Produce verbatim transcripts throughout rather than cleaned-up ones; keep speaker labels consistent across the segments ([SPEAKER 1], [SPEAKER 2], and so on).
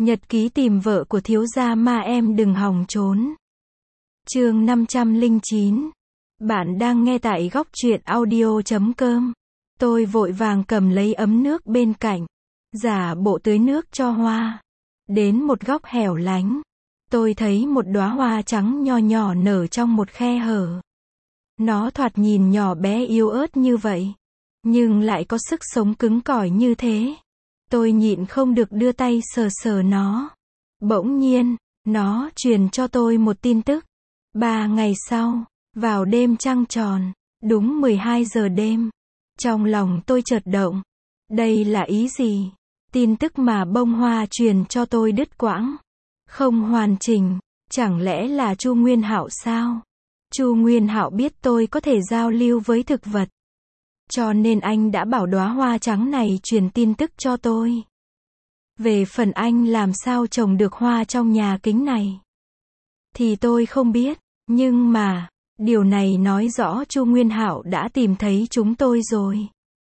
[SPEAKER 1] Nhật ký tìm vợ của thiếu gia ma em đừng hòng trốn. Chương năm trăm lẻ chín. Bạn đang nghe tại góc truyện audio chấm com. Tôi vội vàng cầm lấy ấm nước bên cạnh, giả bộ tưới nước cho hoa. Đến một góc hẻo lánh, tôi thấy một đóa hoa trắng nho nhỏ nở trong một khe hở. Nó thoạt nhìn nhỏ bé yếu ớt như vậy, nhưng lại có sức sống cứng cỏi như thế. Tôi nhịn không được đưa tay sờ sờ nó. Bỗng nhiên, nó truyền cho tôi một tin tức. Ba ngày sau, vào đêm trăng tròn, đúng mười hai giờ đêm. Trong lòng tôi chợt động. Đây là ý gì? Tin tức mà bông hoa truyền cho tôi đứt quãng, không hoàn chỉnh. Chẳng lẽ là Chu Nguyên Hạo sao? Chu Nguyên Hạo biết tôi có thể giao lưu với thực vật, cho nên anh đã bảo đóa hoa trắng này truyền tin tức cho tôi. Về phần anh làm sao trồng được hoa trong nhà kính này, thì tôi không biết. Nhưng mà, điều này nói rõ Chu Nguyên Hạo đã tìm thấy chúng tôi rồi.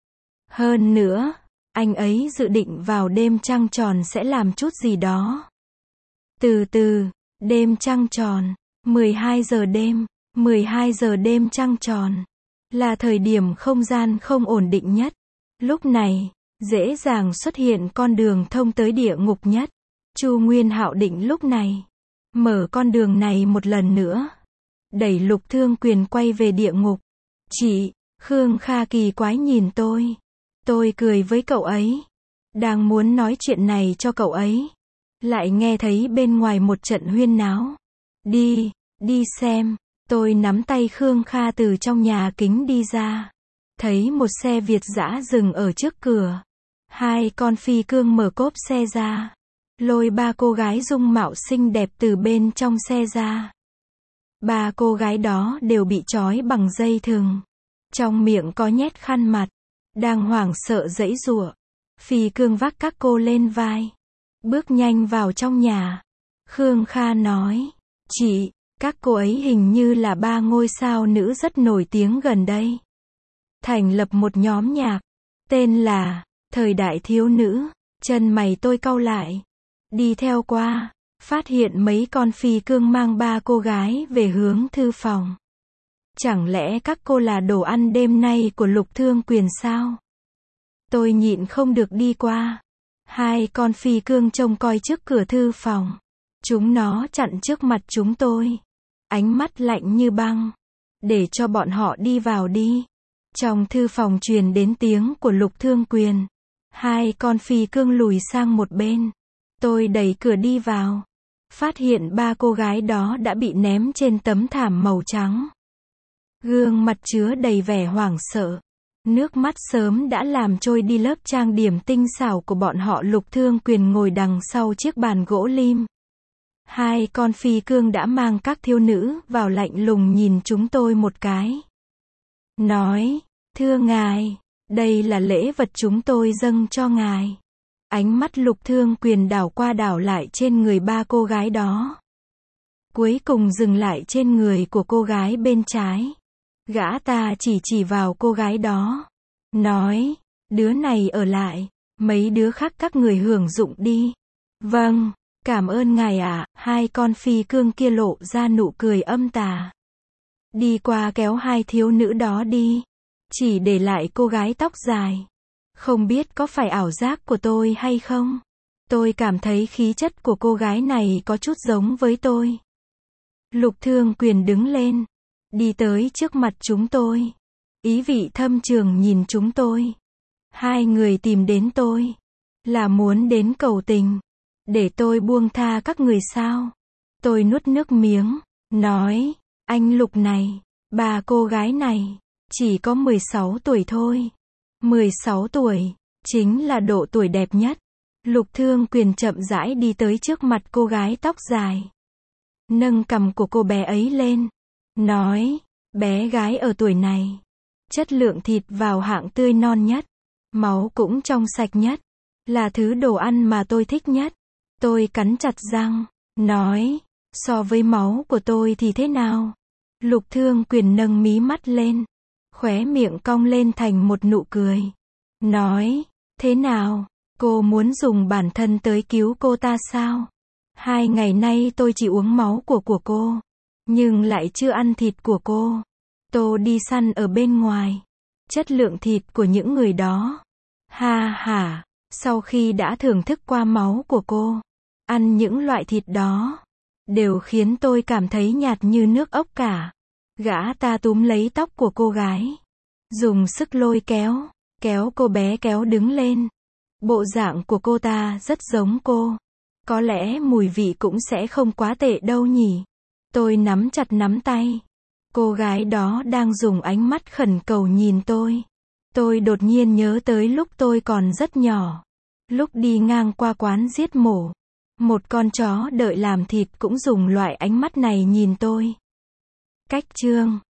[SPEAKER 1] Hơn nữa, anh ấy dự định vào đêm trăng tròn sẽ làm chút gì đó. Từ từ, đêm trăng tròn, mười hai giờ đêm, mười hai giờ đêm trăng tròn, là thời điểm không gian không ổn định nhất. Lúc này, dễ dàng xuất hiện con đường thông tới địa ngục nhất. Chu Nguyên Hạo định lúc này mở con đường này một lần nữa, đẩy Lục Thương Quyền quay về địa ngục. Chị, Khương Kha kỳ quái nhìn tôi. Tôi cười với cậu ấy, đang muốn nói chuyện này cho cậu ấy, lại nghe thấy bên ngoài một trận huyên náo. Đi, đi xem. Tôi nắm tay Khương Kha từ trong nhà kính đi ra. Thấy một xe Việt dã dừng ở trước cửa. Hai con phi cương mở cốp xe ra, lôi ba cô gái dung mạo xinh đẹp từ bên trong xe ra. Ba cô gái đó đều bị trói bằng dây thừng, trong miệng có nhét khăn mặt, đang hoảng sợ giãy giụa. Phi cương vác các cô lên vai, bước nhanh vào trong nhà. Khương Kha nói, chị, các cô ấy hình như là ba ngôi sao nữ rất nổi tiếng gần đây, thành lập một nhóm nhạc, tên là Thời Đại Thiếu Nữ. Chân mày tôi cau lại, đi theo qua, phát hiện mấy con phi cương mang ba cô gái về hướng thư phòng. Chẳng lẽ các cô là đồ ăn đêm nay của Lục Thương Quyền sao? Tôi nhịn không được đi qua. Hai con phi cương trông coi trước cửa thư phòng. Chúng nó chặn trước mặt chúng tôi, ánh mắt lạnh như băng. Để cho bọn họ đi vào đi. Trong thư phòng truyền đến tiếng của Lục Thương Quyền. Hai con phi cương lùi sang một bên. Tôi đẩy cửa đi vào, phát hiện ba cô gái đó đã bị ném trên tấm thảm màu trắng. Gương mặt chứa đầy vẻ hoảng sợ. Nước mắt sớm đã làm trôi đi lớp trang điểm tinh xảo của bọn họ. Lục Thương Quyền ngồi đằng sau chiếc bàn gỗ lim. Hai con phi cương đã mang các thiếu nữ vào, lạnh lùng nhìn chúng tôi một cái. Nói, thưa ngài, đây là lễ vật chúng tôi dâng cho ngài. Ánh mắt Lục Thương Quyền đảo qua đảo lại trên người ba cô gái đó. Cuối cùng dừng lại trên người của cô gái bên trái. Gã ta chỉ chỉ vào cô gái đó, nói, đứa này ở lại, mấy đứa khác các người hưởng dụng đi. Vâng, cảm ơn ngài ạ. Hai con phi cương kia lộ ra nụ cười âm tà. Đi qua kéo hai thiếu nữ đó đi, chỉ để lại cô gái tóc dài. Không biết có phải ảo giác của tôi hay không? Tôi cảm thấy khí chất của cô gái này có chút giống với tôi. Lục Thương Quyền đứng lên, đi tới trước mặt chúng tôi, ý vị thâm trường nhìn chúng tôi. Hai người tìm đến tôi, là muốn đến cầu tình, để tôi buông tha các người sao? Tôi nuốt nước miếng, nói, anh Lục này, ba cô gái này, chỉ có mười sáu tuổi thôi. mười sáu tuổi, chính là độ tuổi đẹp nhất. Lục Thương Quyền chậm rãi đi tới trước mặt cô gái tóc dài, nâng cằm của cô bé ấy lên, nói, bé gái ở tuổi này, chất lượng thịt vào hạng tươi non nhất, máu cũng trong sạch nhất, là thứ đồ ăn mà tôi thích nhất. Tôi cắn chặt răng, nói, so với máu của tôi thì thế nào? Lục Thương Quyền nâng mí mắt lên, khóe miệng cong lên thành một nụ cười, nói, thế nào? Cô muốn dùng bản thân tới cứu cô ta sao? Hai ngày nay tôi chỉ uống máu của của cô, nhưng lại chưa ăn thịt của cô. Tôi đi săn ở bên ngoài. Chất lượng thịt của những người đó. Ha ha, sau khi đã thưởng thức qua máu của cô, ăn những loại thịt đó, đều khiến tôi cảm thấy nhạt như nước ốc cả. Gã ta túm lấy tóc của cô gái, dùng sức lôi kéo, kéo cô bé kéo đứng lên. Bộ dạng của cô ta rất giống cô. Có lẽ mùi vị cũng sẽ không quá tệ đâu nhỉ. Tôi nắm chặt nắm tay. Cô gái đó đang dùng ánh mắt khẩn cầu nhìn tôi. Tôi đột nhiên nhớ tới lúc tôi còn rất nhỏ. Lúc đi ngang qua quán giết mổ, một con chó đợi làm thịt cũng dùng loại ánh mắt này nhìn tôi. Cách chương